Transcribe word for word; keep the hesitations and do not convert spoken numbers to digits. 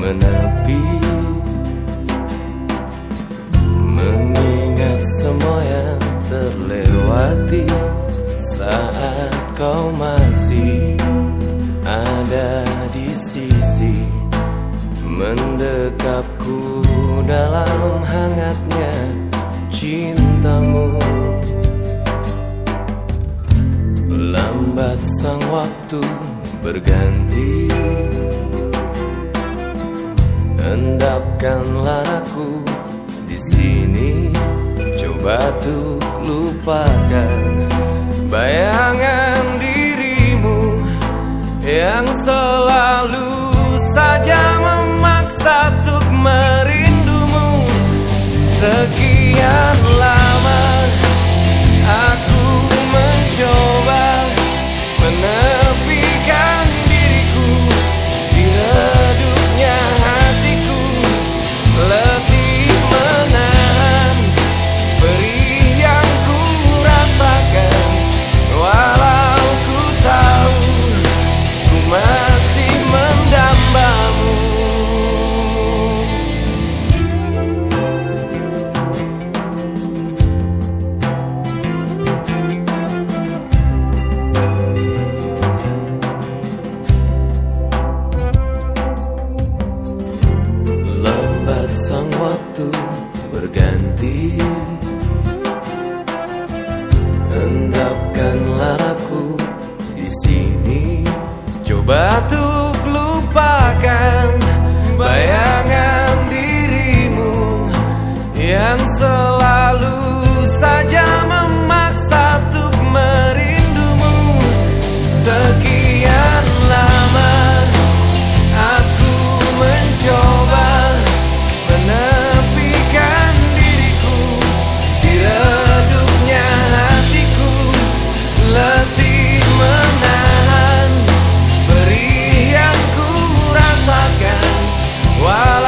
menepi, mengingat semua yang terlewati saat kau masih ada di sisi, mendekapku dalam hangatnya cintamu. Lambat sang waktu berganti, endapkanlah aku di sini, coba tuh lupakan bayangan dirimu yang selalu saja memaksa untuk merindumu. Sekian lama aku mencoba menepikan diriku di redupnya hatiku, letih menahan perih yang ku rasakan, walau ku tahu ku masih mendambamu. Sang waktu berganti, endapkanlah aku di sini, coba tuh lupakan bayangan dirimu yang selalu saja memaksa untuk merindumu. Sekian lama aku mencoba menepikan diriku di redupnya hatiku, letih menahan perih yang ku rasakan, walau